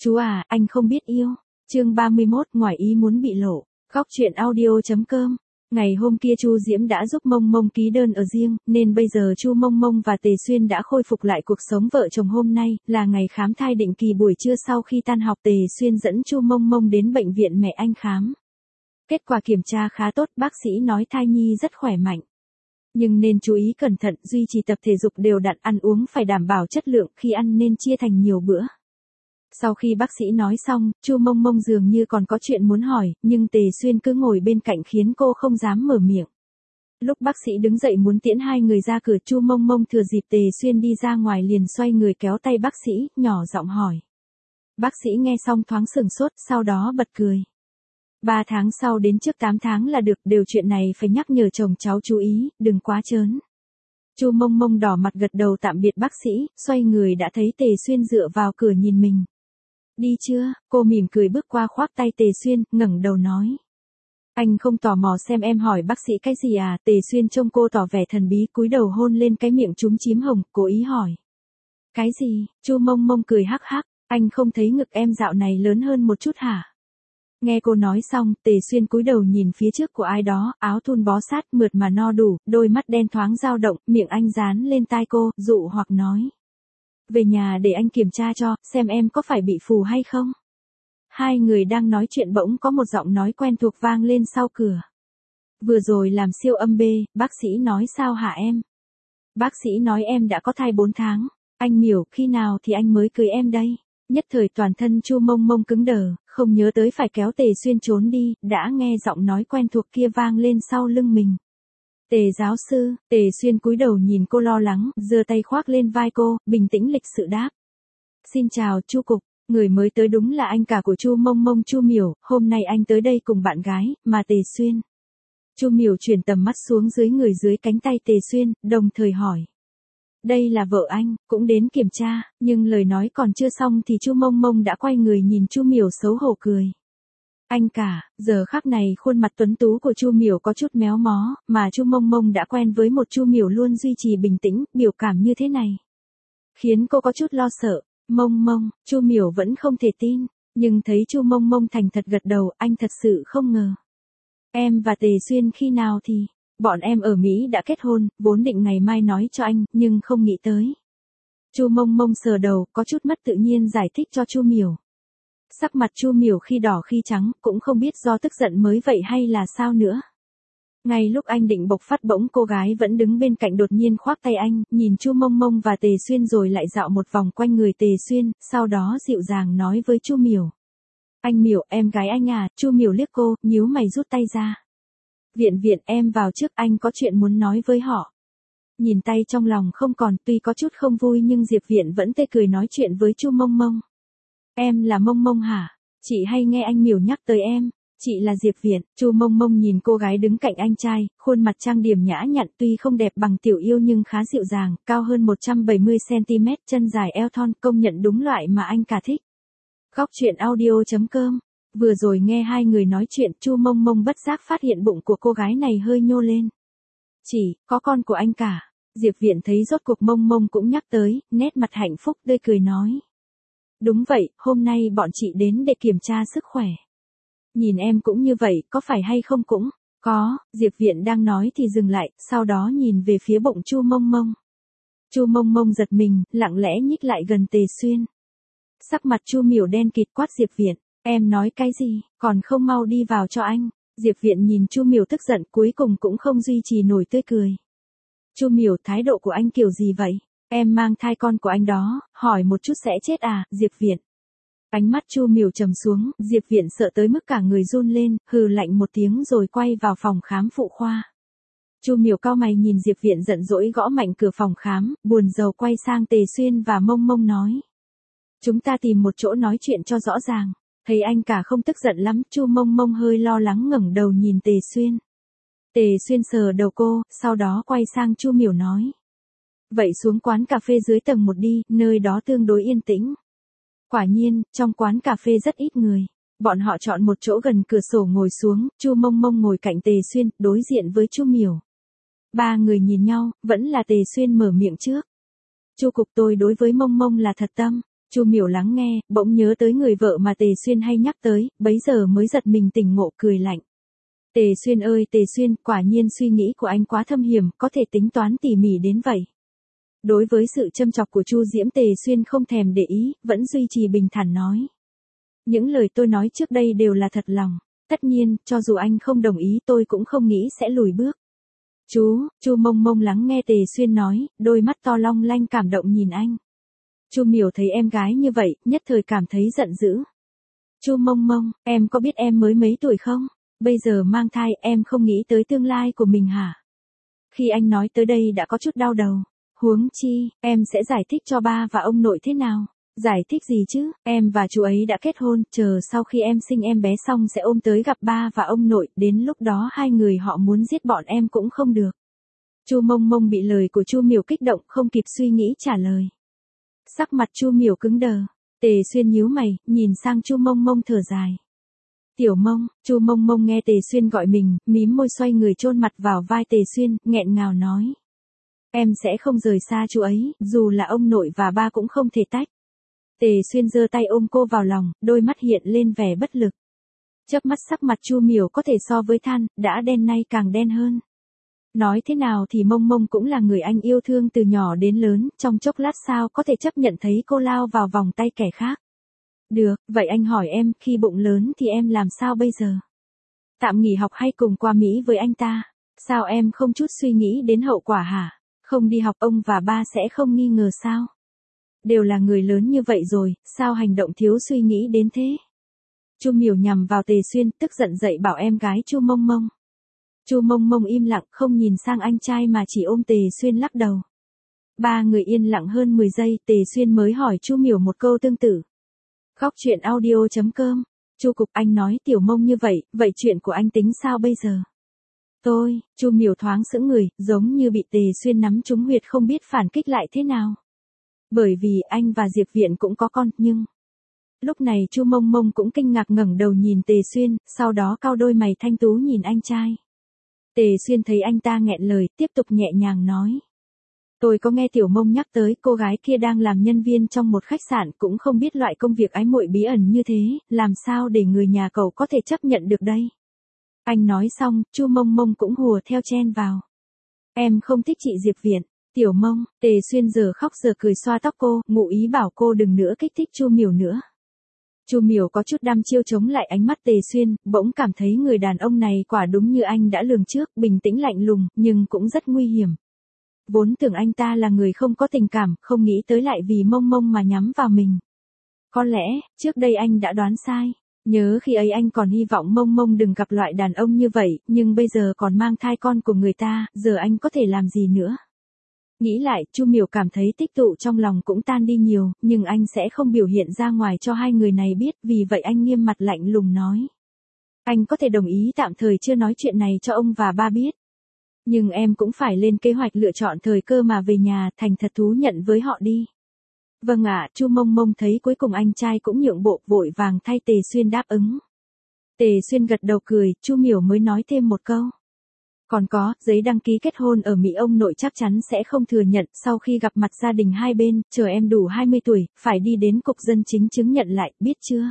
Chú à, anh không biết yêu. Chương 31, ngoài ý muốn bị lộ. Góc truyện audio.com. Ngày hôm kia Chu Diễm đã giúp Mông Mông ký đơn ở riêng, nên bây giờ Chu Mông Mông và Tề Xuyên đã khôi phục lại cuộc sống vợ chồng. Hôm nay là ngày khám thai định kỳ buổi trưa. Sau khi tan học, Tề Xuyên dẫn Chu Mông Mông đến bệnh viện mẹ anh khám. Kết quả kiểm tra khá tốt, bác sĩ nói thai nhi rất khỏe mạnh. Nhưng nên chú ý cẩn thận, duy trì tập thể dục đều đặn, ăn uống phải đảm bảo chất lượng, khi ăn nên chia thành nhiều bữa. Sau khi bác sĩ nói xong, Chu Mông Mông dường như còn có chuyện muốn hỏi, nhưng Tề Xuyên cứ ngồi bên cạnh khiến cô không dám mở miệng. Lúc bác sĩ đứng dậy muốn tiễn hai người ra cửa, Chu Mông Mông thừa dịp Tề Xuyên đi ra ngoài liền xoay người kéo tay bác sĩ, nhỏ giọng hỏi. Bác sĩ nghe xong thoáng sửng sốt, sau đó bật cười. 3 tháng sau đến trước 8 tháng là được, đều chuyện này phải nhắc nhở chồng cháu chú ý, đừng quá trớn. Chu Mông Mông đỏ mặt gật đầu tạm biệt bác sĩ, xoay người đã thấy Tề Xuyên dựa vào cửa nhìn mình. Đi chưa? Cô mỉm cười bước qua khoác tay Tề Xuyên, ngẩng đầu nói. Anh không tò mò xem em hỏi bác sĩ cái gì à? Tề Xuyên trông cô tỏ vẻ thần bí, cúi đầu hôn lên cái miệng chúm chím hồng, cố ý hỏi. Cái gì? Chu Mông Mông cười hắc hắc, anh không thấy ngực em dạo này lớn hơn một chút hả? Nghe cô nói xong, Tề Xuyên cúi đầu nhìn phía trước của ai đó, áo thun bó sát, mượt mà no đủ, đôi mắt đen thoáng dao động, miệng anh dán lên tai cô, dụ hoặc nói. Về nhà để anh kiểm tra cho, xem em có phải bị phù hay không. Hai người đang nói chuyện bỗng có một giọng nói quen thuộc vang lên sau cửa. Vừa rồi làm siêu âm B, bác sĩ nói sao hả em? Bác sĩ nói em đã có thai 4 tháng. Anh Miểu, khi nào thì anh mới cưới em đây? Nhất thời toàn thân Chu Mông Mông cứng đờ, không nhớ tới phải kéo Tề Xuyên trốn đi, đã nghe giọng nói quen thuộc kia vang lên sau lưng mình. Tề giáo sư. Tề Xuyên cúi đầu nhìn cô lo lắng, giơ tay khoác lên vai cô, bình tĩnh lịch sự đáp. Xin chào Chu cục, người mới tới đúng là anh cả của Chu Mông Mông, Chu Miểu, hôm nay anh tới đây cùng bạn gái, mà Tề Xuyên. Chu Miểu chuyển tầm mắt xuống dưới người dưới cánh tay Tề Xuyên, đồng thời hỏi. Đây là vợ anh, cũng đến kiểm tra, nhưng lời nói còn chưa xong thì Chu Mông Mông đã quay người nhìn Chu Miểu xấu hổ cười. Anh cả. Giờ khắc này khuôn mặt tuấn tú của Chu Miểu có chút méo mó, mà Chu Mông Mông đã quen với một Chu Miểu luôn duy trì bình tĩnh, biểu cảm như thế này. Khiến cô có chút lo sợ. Mông Mông, Chu Miểu vẫn không thể tin, nhưng thấy Chu Mông Mông thành thật gật đầu, anh thật sự không ngờ. Em và Tề Xuyên khi nào thì? Bọn em ở Mỹ đã kết hôn, vốn định ngày mai nói cho anh, nhưng không nghĩ tới. Chu Mông Mông sờ đầu, có chút mất tự nhiên giải thích cho Chu Miểu. Sắc mặt Chu Miểu khi đỏ khi trắng, cũng không biết do tức giận mới vậy hay là sao nữa. Ngay lúc anh định bộc phát bỗng cô gái vẫn đứng bên cạnh đột nhiên khoác tay anh, nhìn Chu Mông Mông và Tề Xuyên rồi lại dạo một vòng quanh người Tề Xuyên, sau đó dịu dàng nói với Chu Miểu. Anh Miểu, em gái anh à? Chu Miểu liếc cô, nhíu mày rút tay ra. Viện em vào trước, anh có chuyện muốn nói với họ. Nhìn tay trong lòng không còn, tuy có chút không vui nhưng Diệp Viện vẫn tươi cười nói chuyện với Chu Mông Mông. Em là Mông Mông hả? Chị hay nghe anh Miểu nhắc tới em. Chị là Diệp Viện. Chu Mông Mông nhìn cô gái đứng cạnh anh trai, khuôn mặt trang điểm nhã nhặn, tuy không đẹp bằng Tiểu Yêu nhưng khá dịu dàng, cao hơn 170cm, chân dài eo thon, công nhận đúng loại mà anh cả thích. Góc truyện audio.com. Vừa rồi nghe hai người nói chuyện, Chu Mông Mông bất giác phát hiện bụng của cô gái này hơi nhô lên. Chỉ, có con của anh cả. Diệp Viện thấy rốt cuộc Mông Mông cũng nhắc tới, nét mặt hạnh phúc tươi cười nói. Đúng vậy, hôm nay bọn chị đến để kiểm tra sức khỏe. Nhìn em cũng như vậy, có phải hay không cũng? Có. Diệp Viện đang nói thì dừng lại, sau đó nhìn về phía bụng Chu Mông Mông. Chu Mông Mông giật mình, lặng lẽ nhích lại gần Tề Xuyên. Sắc mặt Chu Miểu đen kịt quát Diệp Viện. Em nói cái gì, còn không mau đi vào cho anh. Diệp Viện nhìn Chu Miểu tức giận, cuối cùng cũng không duy trì nổi tươi cười. Chu Miểu, thái độ của anh kiểu gì vậy? Em mang thai con của anh đó, hỏi một chút sẽ chết à? Diệp Viện. Ánh mắt Chu Miểu trầm xuống, Diệp Viện sợ tới mức cả người run lên, hừ lạnh một tiếng rồi quay vào phòng khám phụ khoa. Chu Miểu cau mày nhìn Diệp Viện giận dỗi gõ mạnh cửa phòng khám, buồn rầu quay sang Tề Xuyên và Mông Mông nói. Chúng ta tìm một chỗ nói chuyện cho rõ ràng. Thấy anh cả không tức giận lắm, Chu Mông Mông hơi lo lắng ngẩng đầu nhìn Tề Xuyên. Tề Xuyên sờ đầu cô, sau đó quay sang Chu Miểu nói. Vậy xuống quán cà phê dưới tầng 1 đi, nơi đó tương đối yên tĩnh. Quả nhiên, trong quán cà phê rất ít người. Bọn họ chọn một chỗ gần cửa sổ ngồi xuống, Chu Mông Mông ngồi cạnh Tề Xuyên, đối diện với Chu Miểu. Ba người nhìn nhau, vẫn là Tề Xuyên mở miệng trước. Chu cục, tôi đối với Mông Mông là thật tâm. Chu Miểu lắng nghe, bỗng nhớ tới người vợ mà Tề Xuyên hay nhắc tới, bấy giờ mới giật mình tỉnh ngộ cười lạnh. Tề Xuyên ơi Tề Xuyên, quả nhiên suy nghĩ của anh quá thâm hiểm, có thể tính toán tỉ mỉ đến vậy. Đối với sự châm chọc của Chu Diễm, Tề Xuyên không thèm để ý, vẫn duy trì bình thản nói. Những lời tôi nói trước đây đều là thật lòng, tất nhiên, cho dù anh không đồng ý tôi cũng không nghĩ sẽ lùi bước. Chu Mông Mông lắng nghe Tề Xuyên nói, đôi mắt to long lanh cảm động nhìn anh. Chu Miểu thấy em gái như vậy, nhất thời cảm thấy giận dữ. Chu Mông Mông, em có biết em mới mấy tuổi không? Bây giờ mang thai em không nghĩ tới tương lai của mình hả? Khi anh nói tới đây đã có chút đau đầu. Huống chi, em sẽ giải thích cho ba và ông nội thế nào? Giải thích gì chứ, em và chú ấy đã kết hôn, chờ sau khi em sinh em bé xong sẽ ôm tới gặp ba và ông nội, đến lúc đó hai người họ muốn giết bọn em cũng không được. Chu Mông Mông bị lời của Chu Miểu kích động, không kịp suy nghĩ trả lời. Sắc mặt Chu Miểu cứng đờ, Tề Xuyên nhíu mày, nhìn sang Chu Mông Mông thở dài. Tiểu Mông, Chu Mông Mông nghe Tề Xuyên gọi mình, mím môi xoay người chôn mặt vào vai Tề Xuyên, nghẹn ngào nói. Em sẽ không rời xa chú ấy, dù là ông nội và ba cũng không thể tách. Tề Xuyên giơ tay ôm cô vào lòng, đôi mắt hiện lên vẻ bất lực. Chớp mắt sắc mặt Chu Miểu có thể so với than, đã đen nay càng đen hơn. Nói thế nào thì Mông Mông cũng là người anh yêu thương từ nhỏ đến lớn, trong chốc lát sao có thể chấp nhận thấy cô lao vào vòng tay kẻ khác. Được, vậy anh hỏi em, khi bụng lớn thì em làm sao bây giờ? Tạm nghỉ học hay cùng qua Mỹ với anh ta? Sao em không chút suy nghĩ đến hậu quả hả? Không đi học ông và ba sẽ không nghi ngờ sao? Đều là người lớn như vậy rồi, sao hành động thiếu suy nghĩ đến thế? Chu Miểu nhằm vào Tề Xuyên, tức giận dậy bảo em gái Chu Mông Mông. Chu Mông Mông im lặng, không nhìn sang anh trai mà chỉ ôm Tề Xuyên lắc đầu. Ba người yên lặng hơn 10 giây, Tề Xuyên mới hỏi Chu Miểu một câu tương tự. Góc truyện audio.com. Chu Cục, anh nói Tiểu Mông như vậy, vậy chuyện của anh tính sao bây giờ? Chu Miểu thoáng sững người, giống như bị Tề Xuyên nắm trúng huyệt không biết phản kích lại thế nào. Bởi vì anh và Diệp Viện cũng có con, nhưng... Lúc này Chu Mông Mông cũng kinh ngạc ngẩng đầu nhìn Tề Xuyên, sau đó cau đôi mày thanh tú nhìn anh trai. Tề Xuyên thấy anh ta nghẹn lời, tiếp tục nhẹ nhàng nói. Tôi có nghe Tiểu Mông nhắc tới cô gái kia đang làm nhân viên trong một khách sạn, cũng không biết loại công việc ái muội bí ẩn như thế, làm sao để người nhà cậu có thể chấp nhận được đây. Anh nói xong, Chu Mông Mông cũng hùa theo chen vào. Em không thích chị Diệp Viện. Tiểu Mông, Tề Xuyên giờ khóc giờ cười xoa tóc cô, ngụ ý bảo cô đừng nữa kích thích Chu Miểu nữa. Chu Miểu có chút đăm chiêu chống lại ánh mắt Tề Xuyên, bỗng cảm thấy người đàn ông này quả đúng như anh đã lường trước, bình tĩnh lạnh lùng, nhưng cũng rất nguy hiểm. Vốn tưởng anh ta là người không có tình cảm, không nghĩ tới lại vì Mông Mông mà nhắm vào mình. Có lẽ, trước đây anh đã đoán sai. Nhớ khi ấy anh còn hy vọng Mông Mông đừng gặp loại đàn ông như vậy, nhưng bây giờ còn mang thai con của người ta, giờ anh có thể làm gì nữa. Nghĩ lại, Chu Miểu cảm thấy tích tụ trong lòng cũng tan đi nhiều, nhưng anh sẽ không biểu hiện ra ngoài cho hai người này biết, vì vậy anh nghiêm mặt lạnh lùng nói. Anh có thể đồng ý tạm thời chưa nói chuyện này cho ông và ba biết. Nhưng em cũng phải lên kế hoạch lựa chọn thời cơ mà về nhà, thành thật thú nhận với họ đi. Vâng ạ, Chu Mông Mông thấy cuối cùng anh trai cũng nhượng bộ, vội vàng thay Tề Xuyên đáp ứng. Tề Xuyên gật đầu cười, Chu Miểu mới nói thêm một câu. Còn có, giấy đăng ký kết hôn ở Mỹ ông nội chắc chắn sẽ không thừa nhận, sau khi gặp mặt gia đình hai bên, chờ em đủ 20 tuổi, phải đi đến cục dân chính chứng nhận lại, biết chưa?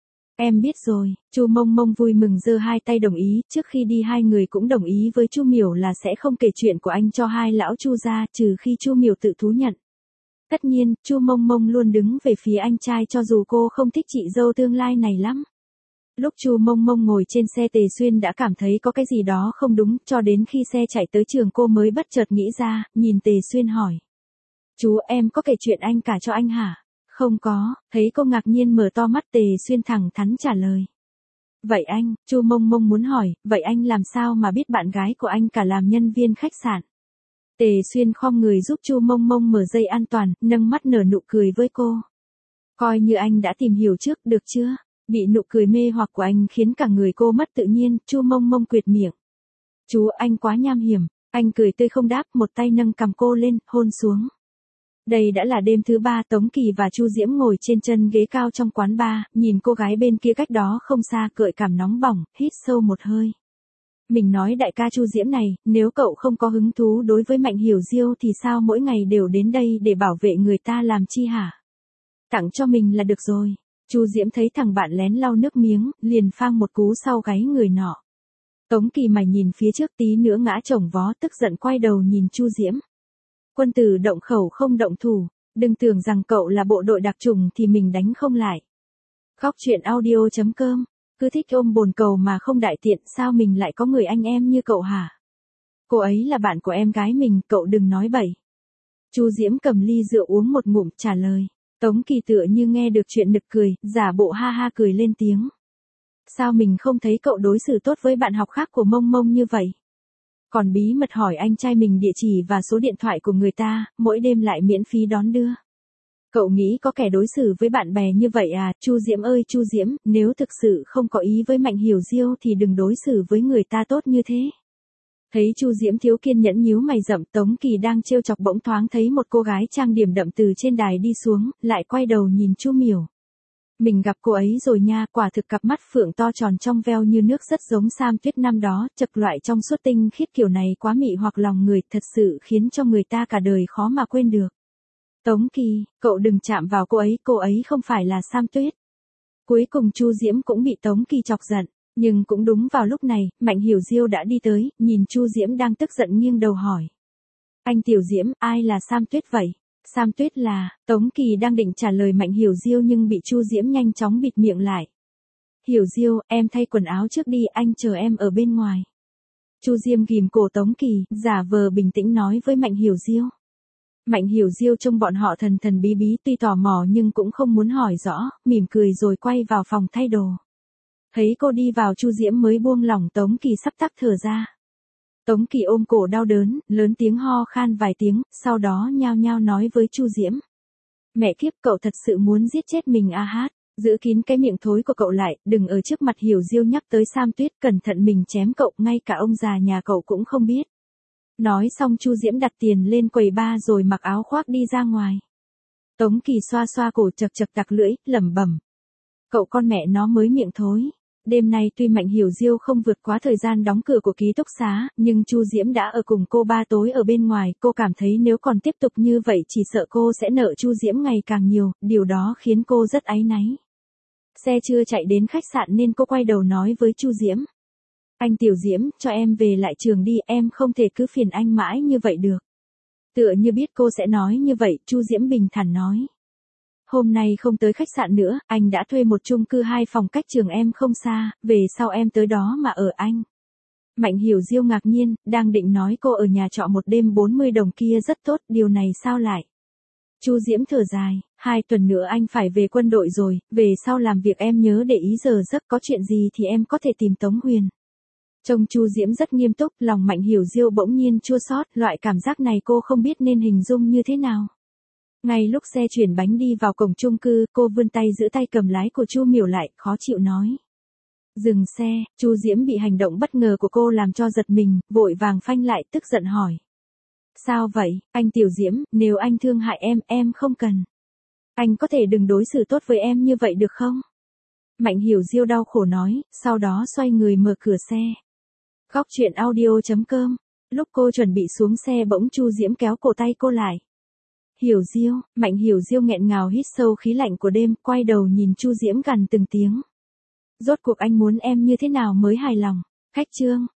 Em biết rồi, Chu Mông Mông vui mừng giơ hai tay đồng ý, trước khi đi hai người cũng đồng ý với Chu Miểu là sẽ không kể chuyện của anh cho hai lão Chu gia, trừ khi Chu Miểu tự thú nhận. Tất nhiên, Chu Mông Mông luôn đứng về phía anh trai cho dù cô không thích chị dâu tương lai này lắm. Lúc Chu Mông Mông ngồi trên xe Tề Xuyên đã cảm thấy có cái gì đó không đúng, cho đến khi xe chạy tới trường cô mới bất chợt nghĩ ra, nhìn Tề Xuyên hỏi. Chú, em có kể chuyện anh cả cho anh hả? Không có, thấy cô ngạc nhiên mở to mắt, Tề Xuyên thẳng thắn trả lời. Vậy anh, Chu Mông Mông muốn hỏi, vậy anh làm sao mà biết bạn gái của anh cả làm nhân viên khách sạn? Tề Xuyên khom người giúp Chu Mông Mông mở dây an toàn, nâng mắt nở nụ cười với cô. Coi như anh đã tìm hiểu trước, được chưa? Bị nụ cười mê hoặc của anh khiến cả người cô mất tự nhiên, Chu Mông Mông quệt miệng. Chú, anh quá nham hiểm. Anh cười tươi không đáp, một tay nâng cằm cô lên, hôn xuống. Đây đã là đêm thứ 3, Tống Kỳ và Chu Diễm ngồi trên chân ghế cao trong quán bar, nhìn cô gái bên kia cách đó không xa, gợi cảm nóng bỏng, hít sâu một hơi. Mình nói đại ca Chu Diễm này, nếu cậu không có hứng thú đối với Mạnh Hiểu Diêu thì sao mỗi ngày đều đến đây để bảo vệ người ta làm chi hả? Tặng cho mình là được rồi. Chu Diễm thấy thằng bạn lén lau nước miếng, liền phang một cú sau gáy người nọ. Tống Kỳ mày nhìn phía trước tí nữa ngã chồng vó, tức giận quay đầu nhìn Chu Diễm. Quân tử động khẩu không động thủ, đừng tưởng rằng cậu là bộ đội đặc chủng thì mình đánh không lại. Khóc chuyện audio.com, cứ thích ôm bồn cầu mà không đại tiện, sao mình lại có người anh em như cậu hả? Cô ấy là bạn của em gái mình, cậu đừng nói bậy. Chu Diễm cầm ly rượu uống một ngụm trả lời. Tống Kỳ tựa như nghe được chuyện nực cười, giả bộ ha ha cười lên tiếng. Sao mình không thấy cậu đối xử tốt với bạn học khác của Mông Mông như vậy? Còn bí mật hỏi anh trai mình địa chỉ và số điện thoại của người ta, mỗi đêm lại miễn phí đón đưa. Cậu nghĩ có kẻ đối xử với bạn bè như vậy à? Chu Diễm ơi Chu Diễm, nếu thực sự không có ý với Mạnh Hiểu Diêu thì đừng đối xử với người ta tốt như thế. Thấy Chu Diễm thiếu kiên nhẫn nhíu mày rậm, Tống Kỳ đang trêu chọc bỗng thoáng thấy một cô gái trang điểm đậm từ trên đài đi xuống, lại quay đầu nhìn Chu Miểu. Mình gặp cô ấy rồi nha, quả thực cặp mắt phượng to tròn trong veo như nước rất giống Sam Tuyết năm đó, chật loại trong suốt tinh khiết kiểu này quá mị hoặc lòng người, thật sự khiến cho người ta cả đời khó mà quên được. Tống Kỳ, cậu đừng chạm vào cô ấy không phải là Sam Tuyết. Cuối cùng Chu Diễm cũng bị Tống Kỳ chọc giận, nhưng cũng đúng vào lúc này, Mạnh Hiểu Diêu đã đi tới, nhìn Chu Diễm đang tức giận nghiêng đầu hỏi. Anh Tiểu Diễm, ai là Sam Tuyết vậy? Sam Tuyết là, Tống Kỳ đang định trả lời Mạnh Hiểu Diêu nhưng bị Chu Diễm nhanh chóng bịt miệng lại. Hiểu Diêu, em thay quần áo trước đi, anh chờ em ở bên ngoài. Chu Diễm ghim cổ Tống Kỳ, giả vờ bình tĩnh nói với Mạnh Hiểu Diêu. Mạnh Hiểu Diêu trông bọn họ thần thần bí bí, tuy tò mò nhưng cũng không muốn hỏi rõ, mỉm cười rồi quay vào phòng thay đồ. Thấy cô đi vào Chu Diễm mới buông lỏng, Tống Kỳ sắp tắc thở ra. Tống Kỳ ôm cổ đau đớn, lớn tiếng ho khan vài tiếng, sau đó nhao nhao nói với Chu Diễm. Mẹ kiếp, cậu thật sự muốn giết chết mình à hát, giữ kín cái miệng thối của cậu lại, đừng ở trước mặt Hiểu Diêu nhắc tới Sam Tuyết, cẩn thận mình chém cậu, ngay cả ông già nhà cậu cũng không biết. Nói xong Chu Diễm đặt tiền lên quầy bar rồi mặc áo khoác đi ra ngoài. Tống Kỳ xoa xoa cổ chật chật tặc lưỡi, lẩm bẩm. Cậu con mẹ nó mới miệng thối. Đêm nay tuy Mạnh Hiểu Diêu không vượt quá thời gian đóng cửa của ký túc xá, nhưng Chu Diễm đã ở cùng cô 3 tối ở bên ngoài, cô cảm thấy nếu còn tiếp tục như vậy chỉ sợ cô sẽ nợ Chu Diễm ngày càng nhiều, điều đó khiến cô rất áy náy. Xe chưa chạy đến khách sạn nên cô quay đầu nói với Chu Diễm. Anh Tiểu Diễm, cho em về lại trường đi, em không thể cứ phiền anh mãi như vậy được. Tựa như biết cô sẽ nói như vậy, Chu Diễm bình thản nói. Hôm nay không tới khách sạn nữa, anh đã thuê một chung cư 2 phòng cách trường em không xa, về sau em tới đó mà ở anh. Mạnh Hiểu Diêu ngạc nhiên, đang định nói cô ở nhà trọ một đêm 40 đồng kia rất tốt, điều này sao lại? Chu Diễm thở dài, 2 tuần nữa anh phải về quân đội rồi, về sau làm việc em nhớ để ý giờ giấc, có chuyện gì thì em có thể tìm Tống Huyền. Trông Chu Diễm rất nghiêm túc, lòng Mạnh Hiểu Diêu bỗng nhiên chua xót, loại cảm giác này cô không biết nên hình dung như thế nào. Ngay lúc xe chuyển bánh đi vào cổng chung cư, cô vươn tay giữ tay cầm lái của Chu Miểu lại, khó chịu nói. Dừng xe, Chu Diễm bị hành động bất ngờ của cô làm cho giật mình, vội vàng phanh lại, tức giận hỏi. Sao vậy, anh Tiểu Diễm, nếu anh thương hại em không cần. Anh có thể đừng đối xử tốt với em như vậy được không? Mạnh Hiểu Diêu đau khổ nói, sau đó xoay người mở cửa xe. Khóc chuyện audio.com, lúc cô chuẩn bị xuống xe bỗng Chu Diễm kéo cổ tay cô lại. Hiểu Diêu, Mạnh Hiểu Diêu nghẹn ngào hít sâu khí lạnh của đêm, quay đầu nhìn Chu Diễm gằn từng tiếng. Rốt cuộc anh muốn em như thế nào mới hài lòng? Khách trương,